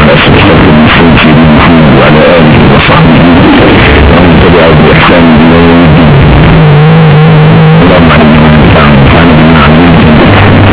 أسأل المسلم سيدنا محمد وعلى آله وصحبه ومن تبعه بإحسان إلى يوم الدين. اللهم علمنا ما ينفعنا وانفعنا بما علمتنا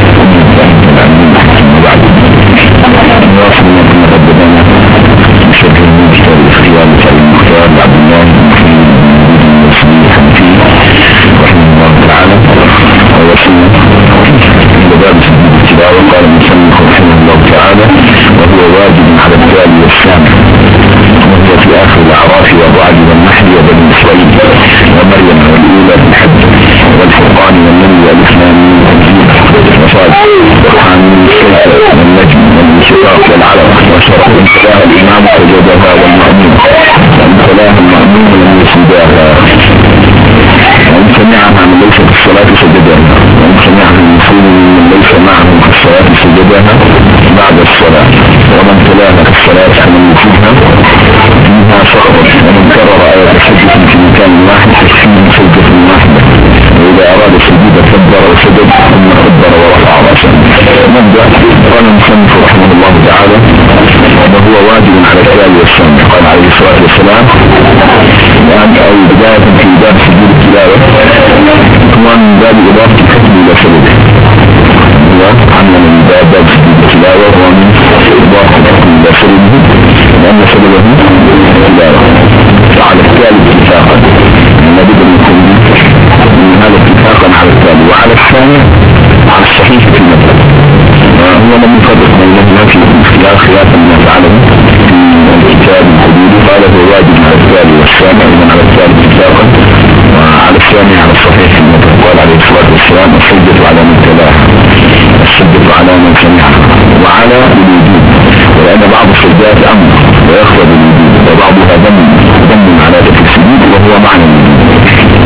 وبعد نواصل ما كنا قد بدأنا بشرح كتاب الاختيار لسعيد المختار لعبد الله بن محمد بن مسلم الحنفي رحمه الله تعالى. ووصلنا إلى باب سجود التلاوة. قال المصنف رحمه الله تعالى: وهو واجب على التالي والسامع، وهي في آخر الأعراف والرعد والنحل وبني إسرائيل ومريم والأولى في الحج والفرقان والنمل والإسلام وصاد والحامل والسيطة والنجم والانشقاق والعلق وشرق انتلاها الإمام فجدها والمأمون وانتلاها المأمون لم يسجدها وإن سمعها من ليس في الصلاة سجدها وإن سمعها المسلم من ليس معه في الصلاة سجدها بعد الصلاة ومن تلاها في الصلاة فمن يفيدها فيها سقط ومن كرر آية سجدة في مكان واحد تكفيه سجدة واحدة وإذا أراد سجود كبر وسجد ثم كبر ورفع رأسه. نبدأ. قال المصنف رحمه الله تعالى: وهو واجب على التالي والسامع. قال عليه الصلاة والسلام: وأن أو بداية في باب سجود التلاوة ومن باب إضافة الحكم إلى سببه عمل من باب سجود التلاوة ومن إضافة الحكم إلى سببه لأن سببه التلاوة. فعلى التالي اتفاقا نبدأ المسلمين من هذا اتفاقا على التالي وعلى الثاني على الصحيح في المذهب. هو لم يفرق بينهما في الاختلاف خلافا ما فعله في الكتاب الحدود. قال هو واجب على التالي والسامع ومن على التالي اتفاقا وعلى الثاني على الصحيح في المذهب. قال عليه الصلاة والسلام: السجدة على من تلاها، السجدة على من سمعها، وعلى الوجود، ولأن بعض السجدات أمر ويخرج الوجود وبعضها ضم على ذلك السجود وهو معنى الوجود.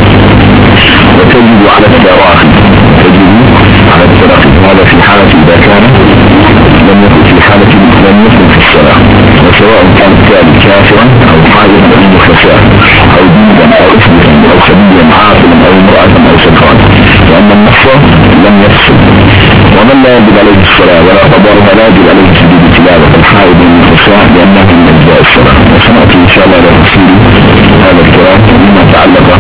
وتجب على التراخي، على التراخي هذا في حالة إذا كان لم يكن في حالة لم يكن في الصلاة، وسواء كان التالي كافرا أو حائرا أو مخلصا أو دينا أو إثبتا أو سبيا عاقلا أو امرأة أو سكران، لأن النص لم يفصل. ومن لا يجب عليه الصلاة ولا قدرها لا يجب عليه سجود التلاوة الحائض والمخلصا لأنه من أجزاء الصلاة. وسنأتي إن شاء الله لتفصيل هذا الكلام مما تعلق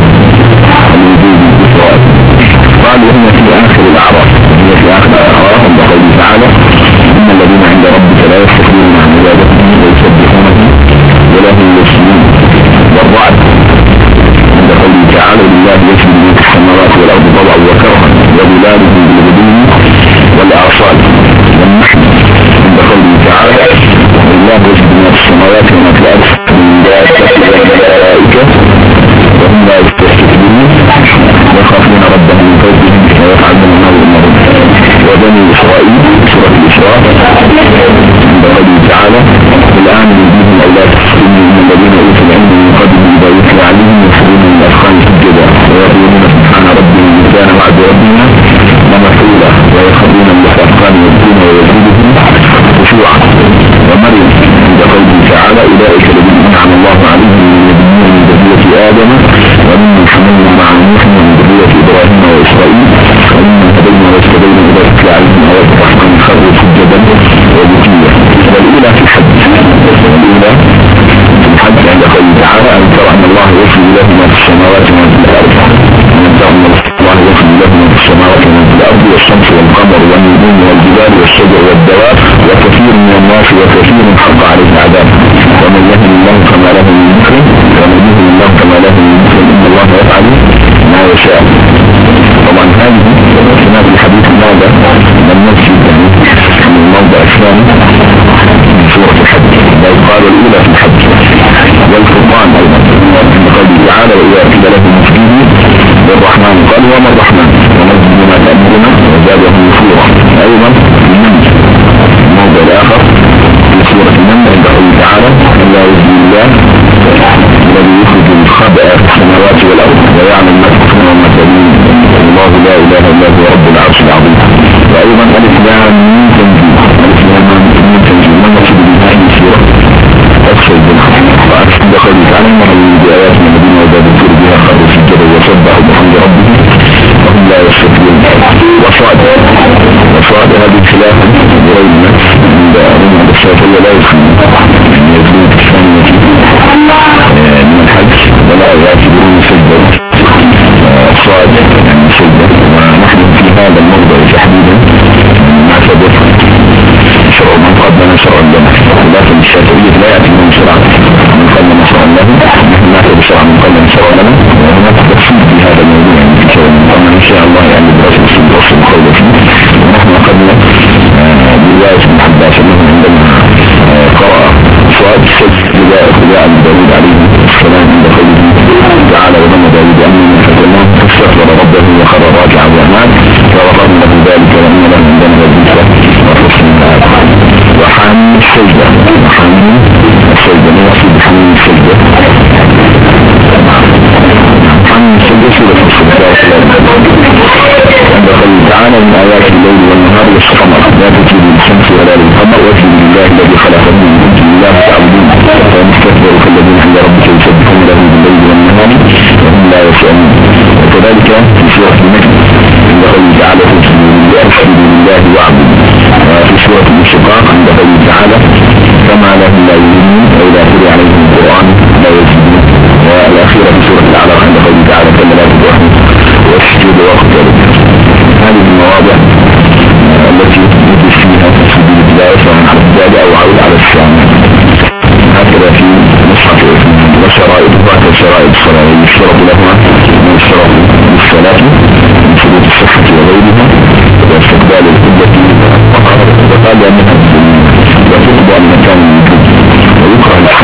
الوجود بالفوائد. قال: وهي في آخر الأعراف، وهي في آخر الأعراف عند قوله تعالى: إن الذين عند ربك لا يستكبرون عن عبادته ويسبحونه وله يسجدون. والرعد عند قوله تعالى: لله يسجد من في السماوات والأرض طوعا وكرها وظلاله بالغدو والآصال. والنحل عند قوله تعالى: لله يسجد من في السماوات وما في الأرض من دابة والملائكة وهم لا يستكبرون يخافون ربهم من فوقهم ويفعلون ما يؤمرون. وبني إسرائيل سورة الإسراء عند قوله تعالى: الآن يجيبهم أو لا تسلموا من الذين أوتوا العلم من قبل إذا يتلى عليهم يخرجون من الأذقان سجدا ويقولون سبحان ربنا إن كان وعد ربنا لمفعولا ويخرجون من الأذقان يبكون ويزيدهم خشوعا. ومريم عند قوله تعالى: أولئك الذين أنعم الله عليهم من النبيين من ذرية آدم وممن حملنا مع نوح من ذرية إبراهيم وإسرائيل وممن هدينا واستبينا إذا تتلى عليهم آيات الرحمن خرجوا سجدا وبكيا. والأولى في الحج، والأولى في الحج عند قوله تعالى: أن ترى أن الله يغفر له ما في السماوات وما في الأرض، أن ترى أن الله يغفر له ما في السماوات وما في الأرض والشمس والقمر والنجوم والجبال والشجر والدواب وكثير من الناس وكثير حق عليه العذاب ومن يهن الله فما له من مكرم ومن يهن الله فما له من مكرم إن الله يفعل ما يشاء. طبعا هذه سنة الحديث ماذا لم نجد من الموضع الثاني من سورة الحج، بل قال الأولى في الحج. والفرقان أيضا عند قوله تعالى: وإذا قيل له اسجدوا للرحمن قالوا وما الرحمن ونزل ما تأمرنا وزادهم نفورا. أيضا الموضع الآخر في سورة النمل عند قوله تعالى: إلا وجه الله الذي يخرج الخبأ في السماوات والأرض ويعلم ما تكون وما تبين الله لا إله إلا هو رب العرش العظيم. وأيضا ألف لام ميم تنزيل، ألف لام ميم تنزيل من نصب بهذه السورة أكثر الجنة. وعند قوله تعالى: إنهم بآياتنا الذين إذا ذكروا بها خرجوا سجدا وسبحوا بحمد ربهم وهم لا يستكبرون. وصاد هذه خلافا غير النفس عند الشافعية لا يفهمون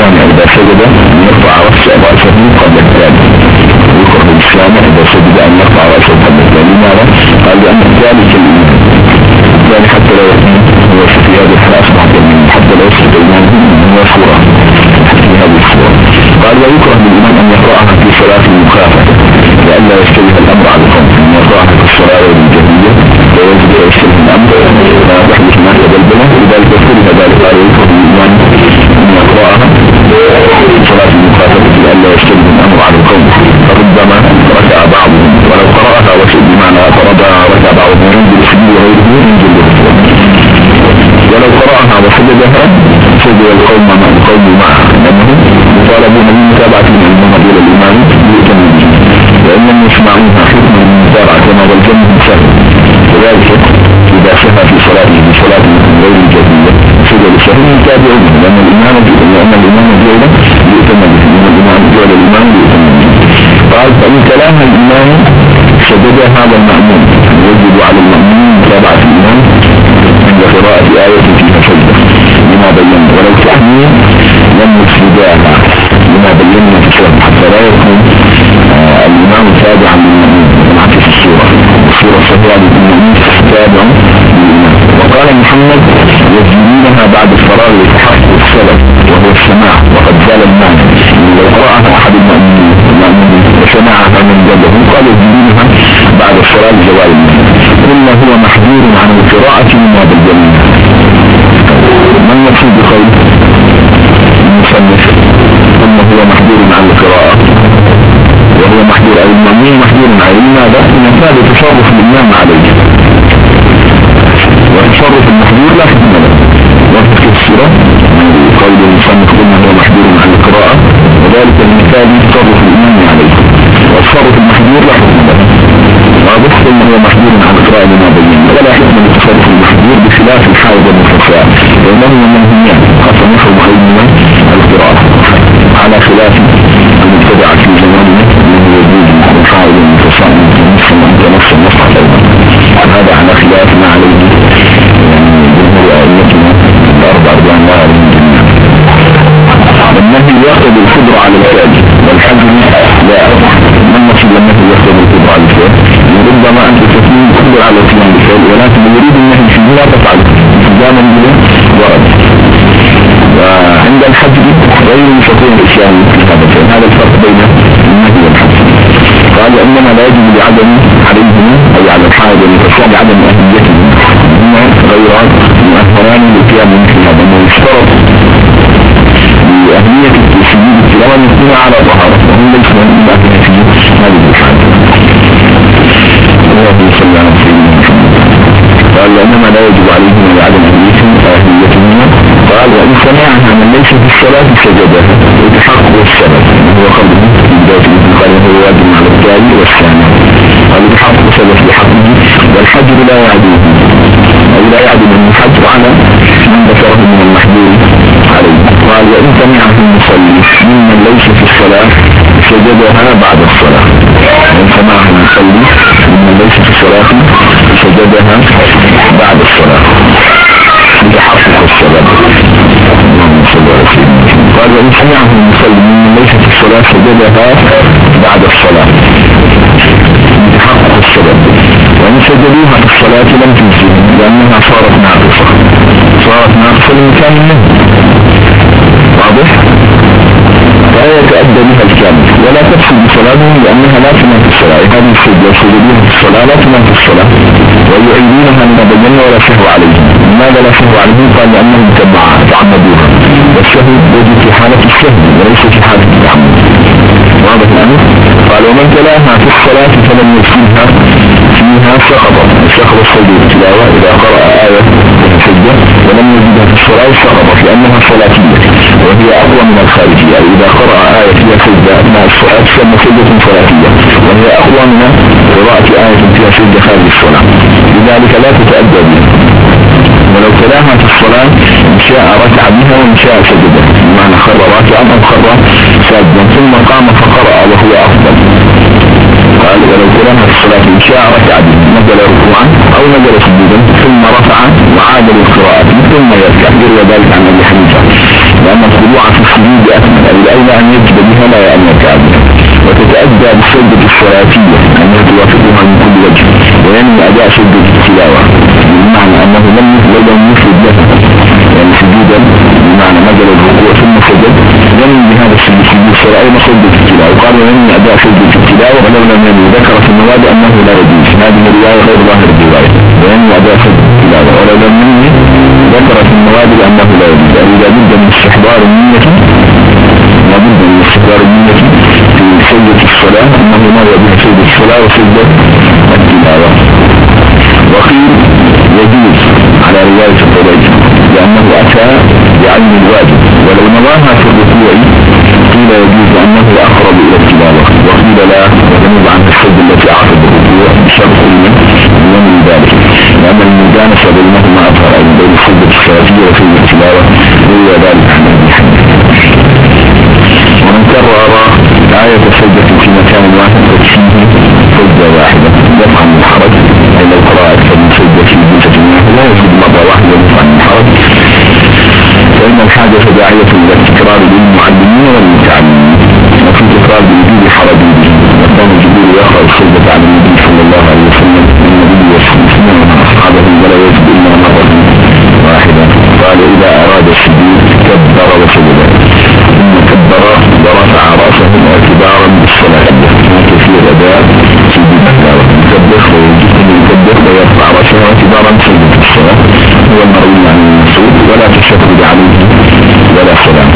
السامع إذا سجد أن يرفع رأسه قبل التالي، ويكره للسامع إذا سجد أن يرفع رأسه قبل التالي. لماذا؟ قال لأن ذلك الإمام ذلك حتى لا يكون هو في هذه الحالة أصبح كالإمام، حتى لا يصبح الإمام هو صورة في هذه الصورة. قال ويكره للإمام أن يقرأها في صلاة المخافة لئلا يشتبه الأمر على القوم، أن يقرأها في الصلاة الجهرية ويجب أن يشتبه الأمر لا تحدث ما تبلبله، لذلك يقول ذلك قال ويكره للإمام أن يقرأها في صلاة المخافة لئلا يشتبه الأمر على القوم، فربما ركع بعضهم ولو قرأها وسجد بمعنى ركع بعضهم ينزل السجود وغيره ينزل الركوع، ولو قرأها وسجدها سجد القوم معه لأنهم يطالبون بمتابعة الإمام إلى الإمام يؤتم به، وإن لم يسمعوها حكما من المتابعة كما والجنة سهل. وذلك إذا سهى في صلاته بصلاة غير الجديدة سجد سهل يتابعون، لأن الإمام جيدا يؤتم به، الإمام يؤتم به. قال فإن كلام الإمام سجد هذا المأمون، يجب على المأمون متابعة الإمام عند قراءة آية فيها سجدة لما بينا، ولو تأمين لم يفسداها لما بينا في الشرح، حتى لا يكون الإمام تابعا للمأمون معك في الصورة الصحيحة للمأمون تابعا للإمام. وقال محمد يجرينها بعد الفراغ لتحقق السبب وهو السماع، وقد زال المعنى لو قرأها أحد المأمون وسمعها من جبه قال يجرينها بعد الصلاة لزوال المعنى. قلنا هو محذور عن القراءة مما بالجميع. من يقصد بقول المصنف قلنا هو محذور عن القراءة وهو محذور أو المأمون محذور عليه، لماذا؟ إن هذا تصرف الإمام عليه، وتصرف المحذور لا حكم له. وفي السورة قول المصنف قلنا هو محذور عن القراءة، وذلك المثال تصرف الإمام عليه، والتصرف المحذور لا حكم له. واضح قلنا هو محذور عن القراءة لما بينا، ولا حكم لتصرف المحذور بخلاف الحائض المستشفى، وإنهما منهيان خاصة نحو علم القراءة على خلاف المبتدعة في زماننا أنه يجوز الحائض المستشفى أنت نفس النصح أيضا، هذا على خلاف ما عليه جمهور أئمتنا الأربع أربعين لا عليهم جميعا. النهي يأخذ القدرة على الفعل والحجر لا من نصب النهي يأخذ القدرة على الفعل، ربما أنت تكون قدر على الفعل بالفعل ولكن يريد النهي فيه لا تفعل انتظاما به ورد. وعند الحجر غير مستطيع الإسلام هذا الفرق بين النهي والحجر. قال إنما لا يجب لعدم عليهم أي على الحائض المتوسع بعدم أهليتهم غيرات مؤثران للقيام مثل هذا، أنه يشترط لأهلية السجود التلاوة أن يكون على طهارة، وهم ليس من أهلية هذه الحالة. الله صلى على سيدنا محمد. قال إنما لا يجب عليهم لعدم أهليتهم. قال وإن سمعها من ليس في الصلاة سجدها يتحقق السبب، وهو قوله في بداية الإذن قال هو واجب على التالي والثاني، قال يتحقق السبب بحقه، والحجر لا يعدوه أو لا يعدو من الحجر على من ذكره من المحذور عليه. قال وإن سمعها المصلي ممن ليس في الصلاة سجدها بعد الصلاة، وإن سمعها المصلي ممن ليس في الصلاة سجدها بعد الصلاة لتحقق السبب. قال وإن سمعه المصلي ممن ليس في الصلاة سجدها بعد الصلاة لتحقق السبب، وإن سجدوها في الصلاة لم تجزي لأنها صارت ناقصة لمكان منه. واضح؟ لا يتأدى بها الكامل ولا تفسد بصلاتهم لأنها لا تنام في الصلاة. هذه السجدة يسجدونها في الصلاة لا تنام في الصلاة ويعيدونها من بجنة ولا سهو عليهم. لماذا لا سهو عليهم؟ قال لأنهم تعمدوها، والسهو يجب في حالة السهو وليس في حالة التعمد. واضح الأمر؟ قال ومن تلاها في الصلاة فلم يفسدها فيها سقط السجود التلاوة إذا قرأ آية السجدة ولم يجدها في الصلاة سقط لأنها صلاتية وهي أقوى من الخارجية. إذا قرأ آية فيها سجدة أثناء الصلاة تسمى سجدة صلاتية وهي أقوى من قراءة آية فيها سجدة خارج الصلاة، لذلك لا تتأدى بها. ولو تلاها في الصلاة إن شاء ركع بها وإن شاء سجدة، بمعنى خر راكعا أو خر ساجدا ثم قام فقرأ وهو أفضل. قال ولو تلاها في الصلاة إن شاء ركع بها نزل ركوعا أو نزل سجودا ثم رفع وعاد للقراءة ثم يركع، يروى ذلك عن أبي حنيفة لأن الخضوع في السجود أكمل، أي الأولى أن يجب بها لا أن يتعدى. وتتأدى بالسجدة الصلاتية أنها توافقها من كل وجه، وينمي أداء سجدة التلاوة بمعنى أنه لم يفرد لها يعني سجودا، بمعنى مجل الركوع ثم سجد ينمي بهذا السجود الصلاة أي سجدة التلاوة. وقال وينمي أداء سجدة التلاوة ولو لم ينمي ذكر في النواب أنه لا يجوز، هذه الرواية غير ظاهر الرواية، وينمي أداء سجدة التلاوة ولو لم ينمي ذكر في النواب أنه لا يجوز. يعني لابد من استحضار النية، لابد من استحضار النية في سجدة الصلاة أنه نوى بها سجدة الصلاة وسجدة التلاوة. وقيل يجوز على رواية الطبيعي لأنه أتى بعين الواجب، ولو نواها في الركوع قيل يجوز أنه أقرب إلى التلاوة، وقيل لا وجنوب عن السجد التي أعقب الركوع بشرط من ذلك، لأن المجانسة بينهما أظهر أي بين السجدة الصلاتية وسجدة التلاوة هو ذلك عن أبي حنيفة. ومن كرر آية السجدة في مكان واحد فيه سجدة واحدة يفهم الحرج، أي لو قرأ أكثر من سجدة في جلسة واحدة لا يزيد مرة واحدة يفهم الحرج، فإن الحاجة داعية إلى التكرار للمعلمين والمتعلمين، وفي تكرار بوجود حرج به. وكان جبريل يقرأ السجدة على النبي صلى الله عليه وسلم، النبي يسلم ومن أصحابه ولا يجب إلا مرة واحدة. قال إذا أراد السجود كبر وسجد ثم كبر ورفع رأسه اعتبارا بالصلاة، كثير أداء سجود التلاوة، يكبر ويكبر ويرفع رأسه اعتبارا بسجود الصلاة، هو المروي عن المسعود، ولا تشهد عليه ولا سلام.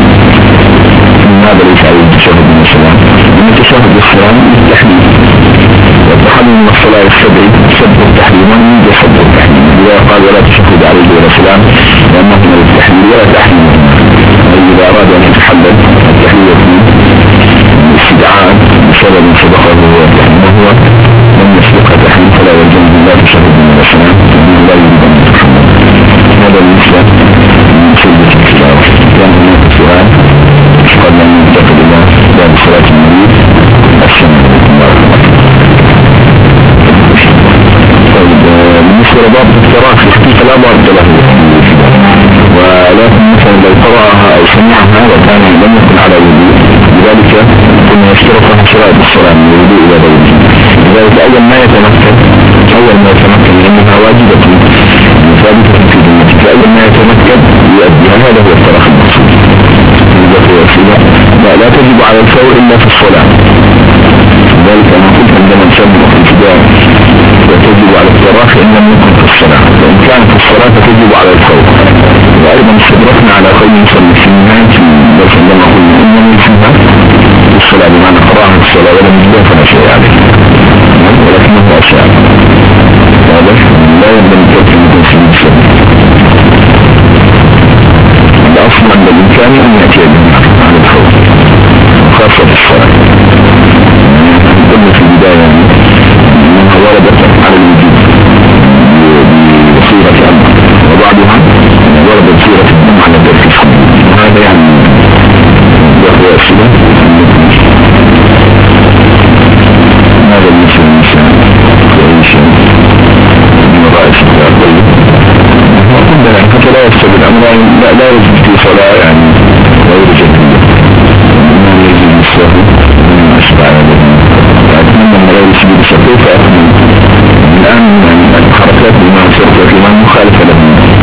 هذا ليس عليه التشهد من السلام، من التشهد والسلام التحليل، والتحليل من الصلاة السبع سبب التحليل ومن سبب التحليل، إذا قال ولا تشهد عليه ولا سلام لأنه من التحليل ولا تحليل، إذا أراد أن يتحلل التحليل استدعاء بسبب سبقه وهو لم يسبق تحليل فلا يلزم لا تشهد من السلام لا يريد أن يتحلل. هذا بالنسبة من سجدة التلاوة. كان هناك سؤال قبل أن ينتقل إلى باب صلاة المريض السنة. بالنسبة لباب القراءة في الحقيقة لا بارد له، ولكن مثلا لو قرأها أو سمعها وكان لم يكن على وضوء، لذلك كنا يشترطها شرائط الصلاة من الوضوء إلى غيره. لذلك أول ما يتمكن لأنها واجبة ثابتة في ذمتك، أول ما يتمكن يؤديها، هذا هو الصلاة المقصود. لا تجب على الفور إلا في الصلاة، لذلك أنا قلت عندما نسمي الابتداء وتجب على الصلاة إن لم يكن في الصلاة، فإن كان في الصلاة فتجب على الفور. وأيضا استدركنا على قول نصلي في النهاية بس عندما قلنا إنما يسمى في الصلاة بمعنى قراءة في الصلاة ولم يجب فلا شيء عليه، ولكنه أشياء هذا لا ينبغي ترك المسلم السنة. الأصل عند الإمكان أن يأتي على الفور خاصة في الصلاة. قلنا في البداية أنها وردت على الوجود بصيغة أمر، وبعضها ورد بصيغة الدم على الترك، وهذا يعني يقوى السنة. هذا المسلم الإنسان يعيش من رأيس الأرضي، وقلنا حتى لا يفسد الأمر، لا يجب في صلاة يعني غير جديدة، إنه يجب السهو من أشبع أتمنى من غير سبيل السهو. فأتمنى الآن الحركات بما سرت الإمام مخالفة له،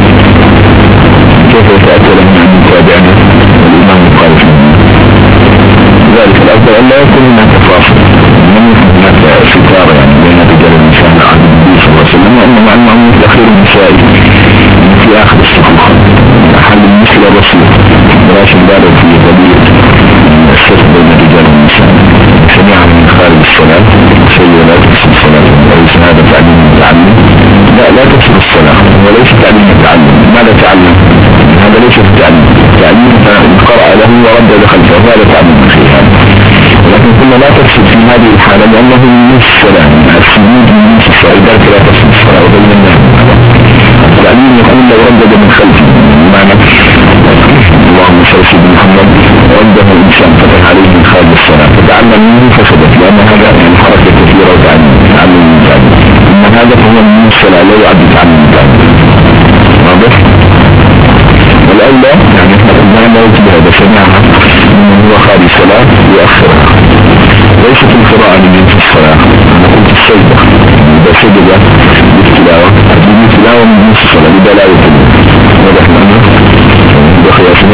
كيف يتأتى له عن متابعنا والإمام مخالف له؟ ذلك الأفضل أن لا يكون هناك فاصل، من يكون هناك ستار يعني بين رجال النساء عن النبي صلى الله عليه وسلم، وإنما أنه تأخير النساء في آخر الصفوف حل المشكلة بسيط، ولاش نبالغ في قضية السرق بين الرجال والنساء. سمعها من خارج الصلاة شيء لا تفسد الصلاة، وليس هذا تعليم المتعلم، لا تفسد الصلاة وليس تعليم المتعلم. ماذا تعلم؟ هذا ليس التعليم، تعليم قرأ له ورد خلفه، هذا تعليم أخي هذا. ولكن كنا لا تفسد في هذه الحالة لأنه من نصف الصلاة، السجود من نصف الصلاة، لذلك لا تفسد الصلاة. وبين الناس التعليم يقول لو ردد من خلفه، بمعنى اللهم صل على محمد رده الإنسان فتح عليه من خارج الصلاة فتعلم منه فسدت، لأن هذا يعني حركة كثيرة وتعلم المتعلم. إن هذا فهو من الصلاة لا يعد تعلم المتعلم، واضح؟ والأولى يعني احنا قلنا لا يتبع بسمعها من هو خارج الصلاة يؤخرها. ليست القراءة لجنس الصلاة، أنا قلت السجدة إذا سجد بالتلاوة هذه تلاوة من جنس الصلاة لذا لا يتبع. واضح الأمر بخياسنا.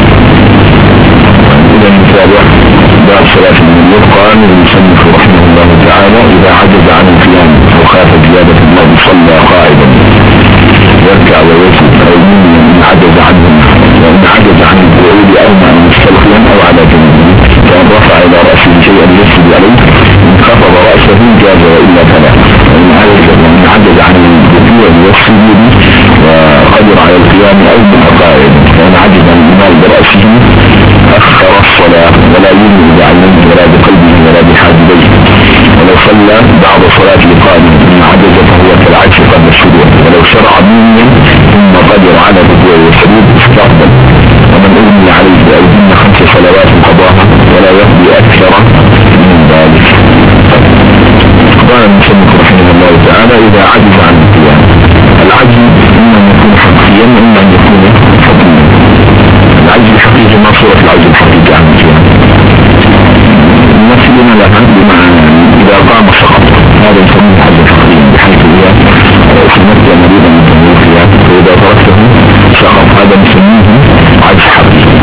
إذا نتابع بعد صلاة المغرب. قال المصنف رحمه الله تعالى إذا عجز عن القيام وخاف زيادة الله صلى قاعدا يركع ويسجد أو إن عجز عنه وإن عجز عن القعود أو مع مستلقيا أو على جنبه كان رفع إلى رأسه شيئا يسجد عليه إن خفض رأسه جاز وإلا فلا. وإن عجز عن الركوع والسجود وقدر على القيام أو من قاعد وإن عجز عن الإمام برأسه أخر الصلاة ولا يؤمن بعينه ولا بقلبه ولا بحاجبيه. ولو صلى بعض صلاة القائم إن عجز فهو كالعجز قبل الشروع. ولو شرع مؤمن ثم قدر على الركوع والسجود استقبل. ومن أغني عليه بأيديهن 5 صلوات قضاها ولا يقضي أكثر من ذلك. قال المصنف رحمه الله تعالى إذا عجز عن القيام. العجز إما أن يكون حقيقيا وإما أن يكون حقيقيا. العجز الحقيقي ما صورة العجز الحقيقي عن القيام؟ مثلنا لها بمعنى إذا قام سقط، هذا يسمى العجز الحقيقي بحيث هي سمت مريضا من تنويخها فإذا تركته سقط، هذا نسميه عجز حقيقي.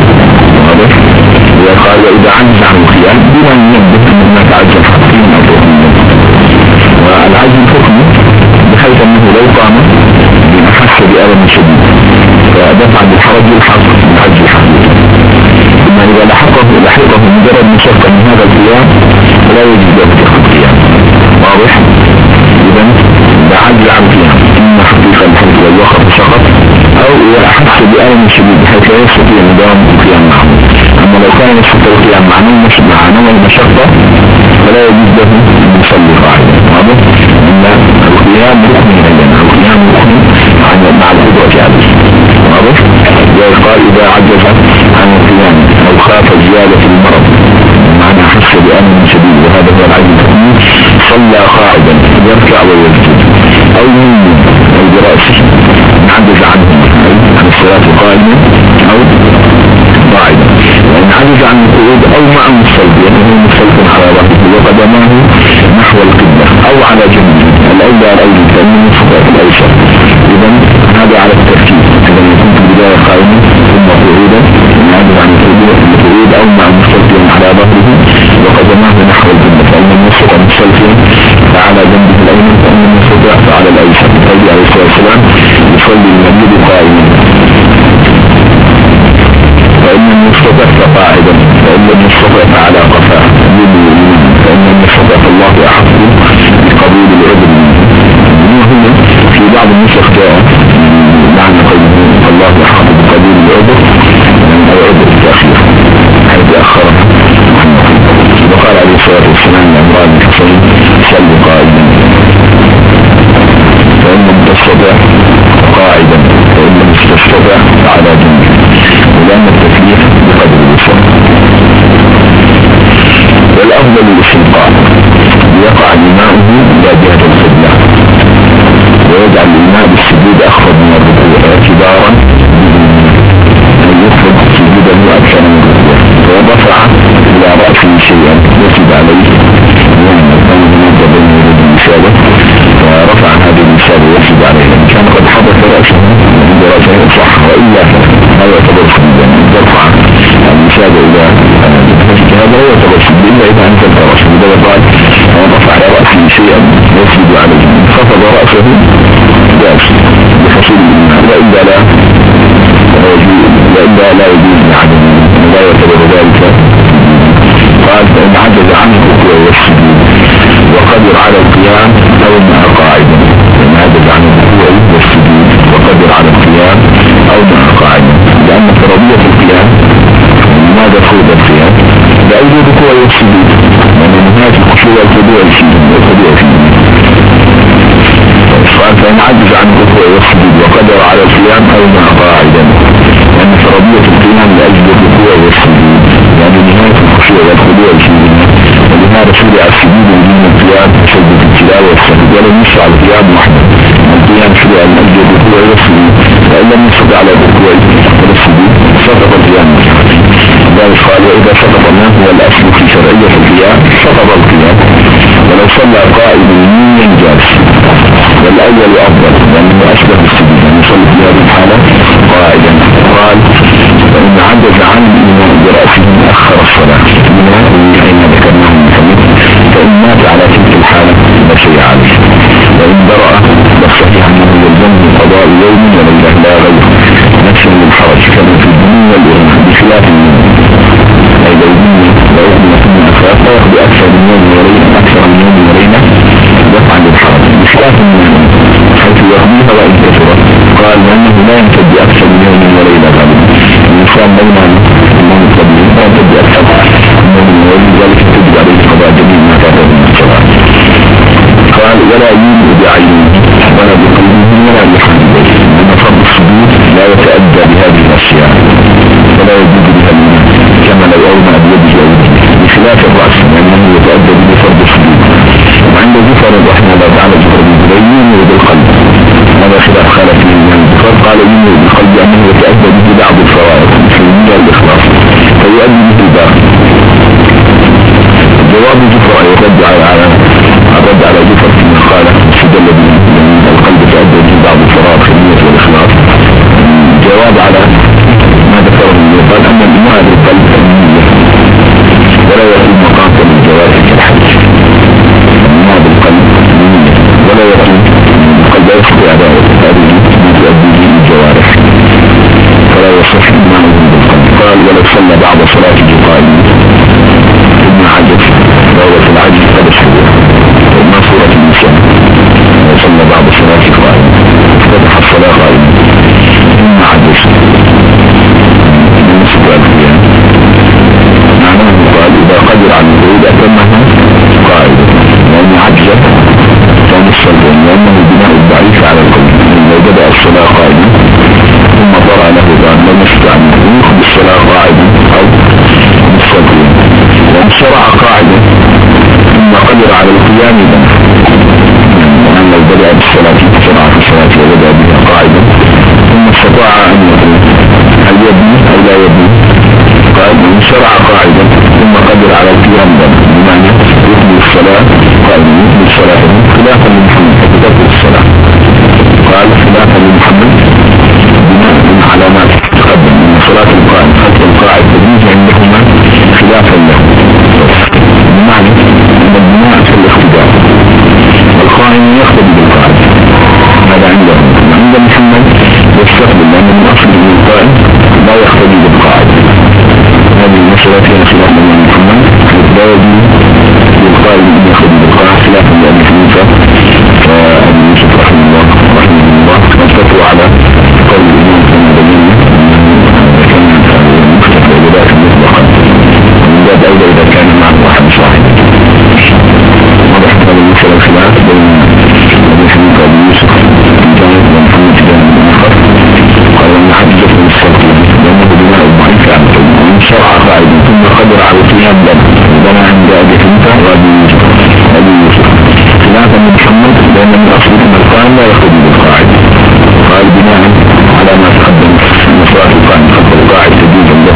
وقال إذا عجز عن القيام بما ينبت من هناك عجز حقيقي أو حكمي. والعجز الحكمي بحيث أنه لو قام أحس بألم شديد فدفع بالحرج يلحق بالعجز الحقيقي. إما إذا لحقه مجرد مشقة من هذا القيام فلا يجب له القيام. واضح؟ إذن إذا عجز عن القيام إما حقيقة بحيث لو وقف سقط أو إذا أحس بألم شديد بحيث لا يستطيع مدام القيام معه. أما لو كان يستطيع القيام مع نوع المشقة فلا يجب له يصلي قاعدا. واضح؟ إن القيام ركن إلينا، القيام ركن مع القدرة عليه. واضح؟ وقال إذا عجز عن القيام أو خاف زيادة المرض معنى حس بألم شديد وهذا هو العجز الحكمي صلى قاعدا يركع ويسجد أو يمين أو برأسه عجز عنه عن الصلاة قائما أو قاعدا. وإن عجز عن القعود أو مع المصلي يعني مصلي على ظهره وقدماه نحو القبلة أو على جنبه الأولى الأولى فإنه خطأ الأيسر. إذن هذا على التركيب. إذا يكون في البداية قائما ثم قعودا إن عجز عن القعود أو مع المصلي على ظهره وقدماه نحو القبلة فإن المصلي مصلي فعلى جنبه الأيمن فإن المصلي فعلى الأيسر. النبي عليه الصلاة والسلام يصلي المغرب قائما فإن المستطع فقاعدا فإن المستطع فعلى قفاه فإن المستطع فالله أحق بقبول العذر منه. في بعض النسخ جاء معنى قوله الله أحق بقبول العذر أو عذر التأخير حيث أخرها. وقال عليه الصلاة والسلام لأمران الحسين صلوا قائدا فإن لم تستطع قاعدا فإن لم تستطع فعلى جنبه ولأن التكليف بقدر الوسع. والأفضل الاستنقاء يقع إماؤه إلى جهة القبلة ويجعل الإماء بالسجود أخفض من الركوع اعتبارا أن يخفض سجوده أكثر من الركوع ورفع إلى رأسه شيئا يجب عليه لأن الثاني بنظر بين يريد المسادة ورفع هذه المسادة يجب عليه إن كان قد حدث رأسه عند رأسه صح وإلا لا يعتبر سجودا. يرفع المسادة إلى هذا لا يعتبر سجود إلا إذا أنزل رأسه. إذا قال ورفع رأسه شيئا يجب عليه إن خفض رأسه جاز بحصول الإيمان وإلا لا يجوز لعدم لا يعتبر ذلك. قال فإن عجز عنه الركوع والسجود وقدر على القيام أو مع قاعدا. فإن عجز عن الركوع والسجود وقدر على القيام أو مع قاعدا لأن فرضية القيام لماذا فرض القيام؟ لأجل الركوع والسجود لأن نهاية الخشوع والخضوع فيه. قال فإن عجز عن الركوع والسجود وقدر على القيام أو مع قاعدا لأن فرضية القيام لأجل الركوع والسجود يعني نهاية الخشوع والخضوع فيه. ولهذا شرع السجود من القيام سجد التلاوة والسجود ولم يشرع القيام وحده. القيام شرع من أجل الركوع والسجود وإن لم يستطع على الركوع والسجود سقط القيام. ولذلك قال وإذا سقط ما هو الأصل في شرعية القيام سقط القيام ولو صلى قائم يمين جالس والأول أفضل لأنه أشبه السجود أن يصلي في هذه الحالة قائدا. قال فإن عجز عن الإمام برأسه أخر الصلاة منها أين ذكرناه من حديث فإن مات على تلك الحالة لا شيء عليه وإن برأ فالصحيح أنه يلزمه قضاء يوم وليلة لا غير نفسه للحرج كما في الدين والإرماء بخلاف النوم أي لو أغنى ثم أفاق فيقضي أكثر من يوم وليلة يفعل الحرج بخلاف النوم حيث يقضيها وإن كثرت. قال لأنه لا يمتد أكثر من يوم وليلة غالبا الإنسان بين النوم الطبيعي لا يمتد أكثر من يوم وليلة ذلك تجد عليه قضاء جميع ما كان من الصلاة. قال ولا يوم بعينه ولا بقلبه ولا بحمده لأن فرض السجود لا يتأدى بهذه الأشياء ولا يجوز بها المنام كما لو أغنى بيده أو بخلاف الرأس لأنه يتأدى به فرض السجود. وعند ذكر رحمه الله تعالى ذكر بالعين وبالقلب هذا خلاف خالف الإمام البخاري قال يمين بالقلب أنه يتأدى به بعض الفوائد مثل النية والإخلاص فيؤدي به الباقي. جواب ذكر يرد على ذكر فيما قال استدل به القلب يتأدى به بعض الفوائد في النية والإخلاص. جواب على ما ذكره قال أن الإيمان بالقلب النية ولا يكون مقام للجواب كالحج الإيمان بالقلب النية ولا يكون القلب يفضي أداء هذه تؤدي به الجوارح فلا يصح إيمانه بالقلب. قال ولو صلى بعض صلاته قائما ثم عجز دولة العجز قد الشهور وما صورة الإنسان وصلى بعض صلاته قائما افتتح الصلاة قائما ثم عجز معناه قال إذا قدر عن الوعود أتمها قائدا لأن عجز كان الصلاة لأنه بناء الضعيف على القلب لو بدأ الصلاة قائما ثم طرع له ذان لم يستطع أن يخذ الصلاة قائدا أو مستقيم وإن شرع قاعدا ثم قدر على القيام لنا وأن لو بدأ بالصلاة شرع في الصلاة وبدأ بها قاعدا ثم استطاع أن يقول هل يبني أو لا يبني قال إن شرع قاعدا ثم قدر على القيام لنا بمعنى يبني الصلاة قال يبني الصلاة خلافا لمحمد فتبقى الصلاة قال خلافا لمحمد بناء على ما تقدم من صلاة القائم حتى القاعد تجوز عندهما خلافا له بمعنى أن البناء في الاختدار القائم يقتدي بالقاعد هذا عندهم عند محمد يستقبل لأن من أصل القائم لا يقتدي بالقاعد هذه المسألة فيها خلاف من محمد لا يجوز للقائم أن يقتدي بالقاعد خلافا لأبي حنيفة فأبي يوسف رحمه الله نتفق على قول الإمام كما بينا كان مختفى ولاك مطلقا ومن ذات أولى إذا كان معه واحد صاحب واضح هذا المثل الخلاف بين أبي حنيفة وأبي يوسف جانب ومحمد جانب آخر قال أن حجة مستقيم لأنه بناء ضعيف عن القلب ومن شرع قاعدا ثم قدر على القيام لنا عند أبي حنيفة وأبي يوسف خلافا من محمد لأن من أصل القائم لا يخرج بالقاعد قال بناء على ما تقدم من صلاة القائم قبل القاعد تجوز له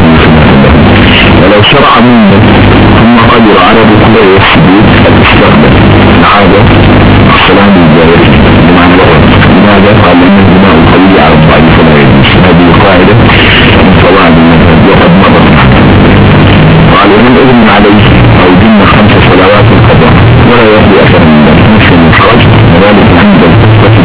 ولو شرع منه ثم قدر على ركوعه والسجود الاستقبال العادة السلام بالجارية بمعنى لغة لماذا؟ قال لأن البناء القوي على الضعيف فلا يجوز هذه القاعدة من صلاة المذهب وقد مضت قال ومن أذن عليه أو دين 5 صلوات القضاء ولا يقضي أثر من ذلك مثل الحرج وذلك عند القصة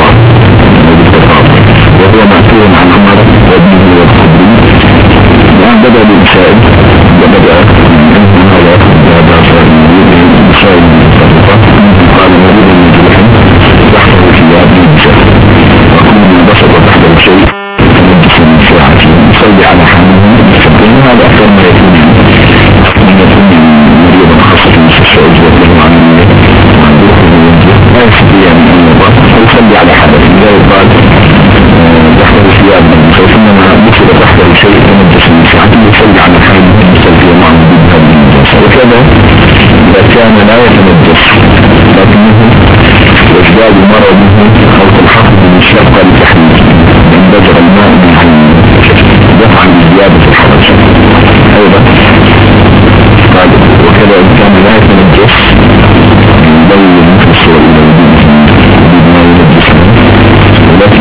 وهو مأثور عن عمر وابنه والخضري وأن بدأ بالمسائل بدأ من هذا المسائل قال مريض من جلحا تحته في هذه المسائل وكل من بسط تحته شيء تنجس من ساعة يصلي على حامله يستقيم هذا أكثر ما يكون مريضا خاصة في الشعوج وله عن الملك وعن ذلك لا يستطيع من أن يضاف ويصلي على حالة لا يقال يحضر ثياب من فإنما مثل تحضر شيء تنجس من ساعة يصلي على حامله يستطيع معه بهذه النجاسة وكذا إذا كان لا يتنجس لكنه يزداد مرضه أو تلحقه بالشقة لتحميله ينبجر الماء من عينه دفعا بزيادة الحرج أيضا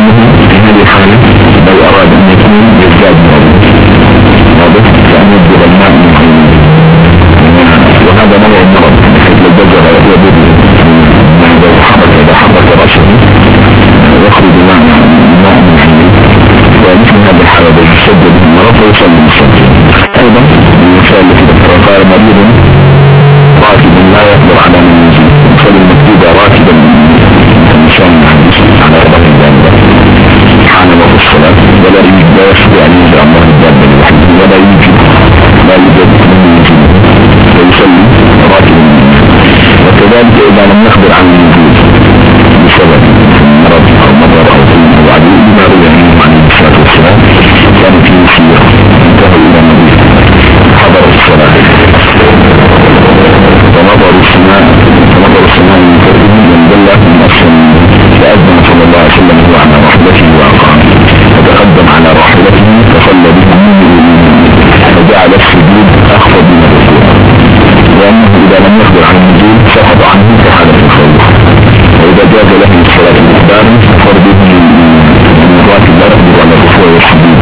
لأنه في هذه الحالة لو أراد أن يكون يزداد واضح كأن يبدو الماء من عينه وهذا نوع المرض مثل البجر يبدو إذا حرك رأسه يخرج ماء من عينه ومثل هذه الحالة يسبب المرض ويصلي بالصلاة. أيضا المثال التي ذكرها قال مريض راكب لا يقدر على من يجيب يصلي المكتوبة راكبا الإنسان على ربه الدابة سبحانه وفي الصلاة ولا يستطيع أن يجرى الله الدابة لوحده ولا يوجد من يجيب ويصلي راكبا وكذلك إذا لم يقدر عن الوجود بسبب مرض أو مضر أو ظلم أو عدو لما روي عنه عليه الصلاة والسلام كان في مسير انتهى إلى مدينة حضر الصلاة فنظر السماء من فرده من دله من أسفل فأذن صلى الله عليه وسلم هو على راحلته وأقام وتقدم على راحلته فصلى بهم فجعل السجود أخفض من الركوع لأنه إذا لم يقدر عن النزول سقط عنه كحالة الخوف وإذا جاز له الصلاة الإخبار فرده من الراكب لا يقدر على الركوع والسجود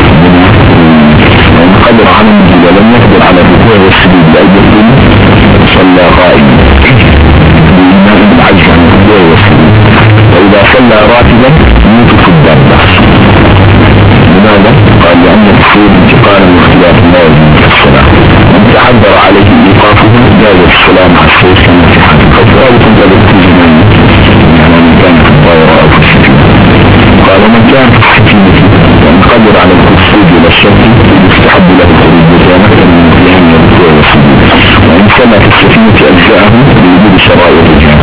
وإن قدر على النزول ولم يقدر على الركوع والسجود لأي يقدم صلى قائما بإيمان العجز عن الركوع والسجود وإذا صلى راكبا يوقف الدابة. لماذا؟ قال لأن التفويض انتقالا واختلاف لا يجب في الصلاة من تعذر عليه إيقافه جاز الصلاة مع السيف كما في حال القصر أو تنطلق في زمان يعني من كان في الطائرة أو في السفينة. قال ومن كان في السفينة ومن قدر على الخروج إلى الشرق يستحب له الخروج وكانت من القيام والركوع والسجود وإن صلى في السفينة أجزاءه بوجود شرائط الجهاد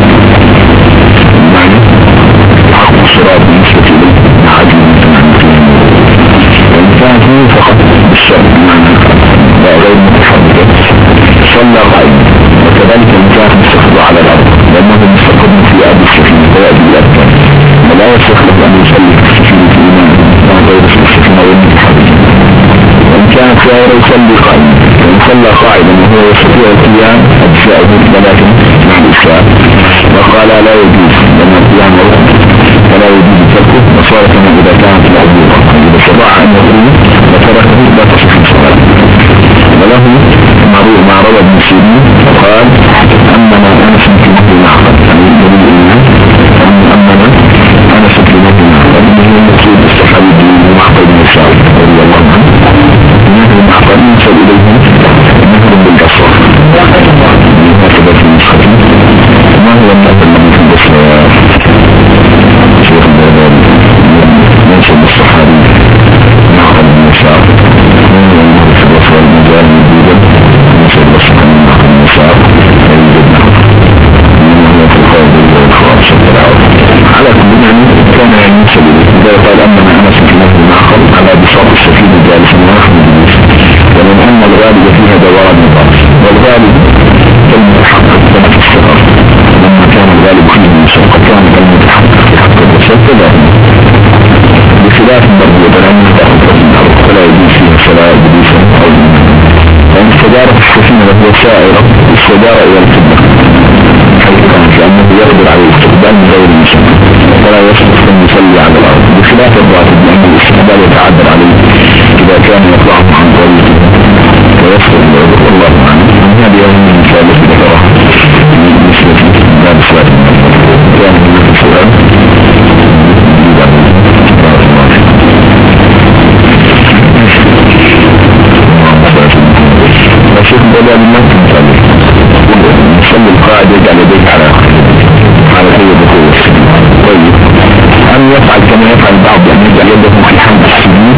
يعني حق الصراط بالنسبة إليه مع عدل من القيام وإن كان فيه فقط بالشرط بمعنى لا غير متحركة صلى قائما وكذلك إن كان مستقر على الأرض لأنه مستقر في أرض السفينة ويأتي بالأركان ولا يستخلف أن يصلي في السفينة في إيمان غير في السفينة والمتحركة وإن كان سائر يصلي قائما وإن صلى قاعدا وهو يستطيع القيام أجزاءه ولكن مع الإسلام وقال لا يجوز لأن القيام ركن فلا يجوز تركه وصار كما إذا كانت العبورة إذا استطاع أن يقوم وتركه لا تصح الصلاة. وله ما روى ابن سيرين قال أننا أنس كلمة معقل يعني يقول إلينا أننا أنس كلمة معقل إنه المسؤول الصحابي بن معقل بن سعيد رضي الله عنه إنه معقل ينسل إليه نهر بالبصرة مرتبة في المسخة ما هو النهر الذي في البصرة شيخ ينسل الصحابي معقل بن سعيد وهو النهر في البصرة المجال المجيدة ينسل الصحابي معقل بن سعيد ويوجد نهر وهو في القول والخواص والتلاعب على كل يعني كان ينسل إليه إذا قال أننا أنس كلمة معقل على بساط السفينة جالسا ونحن بجيس ومن أن الغالب فيها دوار الرأس والغالب كالمتحقق كما في الصغر لما كان الغالب فيه المسرق كان كالمتحقق في حق الرسول كذلك بخلاف الضرب وبلانه فلا يجوز فيها صلاة بديسا أو وإن استدارت السفينة وهي سائرة استدار إلى القبلة حيث كان لأنه يقدر على الاستقبال من غير المسرق فلا يصلح أن يصلي على الأرض بخلاف الراتب لأن الاستقبال يتعذر عليه إذا كان يطلعه عن طريقه ويصل العذر والله عنه من هذه يوم المثال التي ذكرها بالنسبة لباب الصلاة كان هناك سؤال الشيخ بلاد الممكن نصلي القاعد يجعل يديه على هي الركوع طيب أن يفعل كما يفعل بعض أن يجعل يده في حمد السجود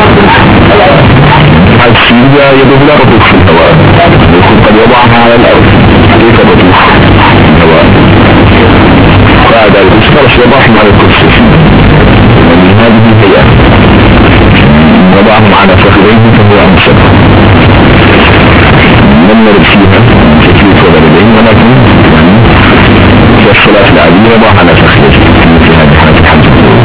السجود يده لا ركوع في الهواء قد يضعها على الأرض كيف ركوع في الهواء قاعد على الكرسي يضعهم على الكرسي ومن هذه الهيئة وضعهم على فخذيه فهو أنسب لم يرد فيها تكليف ولا لديه ولكن في الصلاة العادية يضع على فخذيه في هذه حالة الحج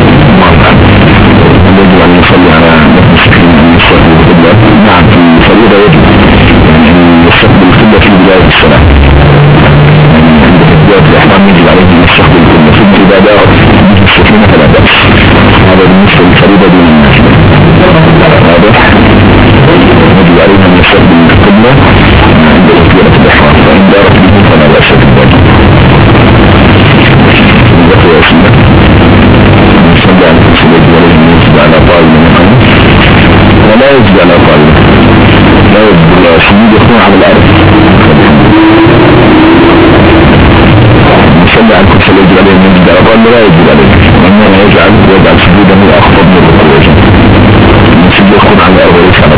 يجب أن يصلي على نفس السكين أن يستقبل القبلة نعم في فريضة يجب أن يستقبل القبلة في بداية الصلاة عند بداية الإحرام يجب عليه أن يستقبل القبلة ثم إذا دارت السكينة فلا بأس هذا بالنسبة للفريضة على قائمة لا يجب السجود يكون على الأرض يصلي عن كل يجب عليه من يجب على لا يجب عليه وإنما يجعل سجودا من أخفض من الركوع السجود يكون على الأرض وليس على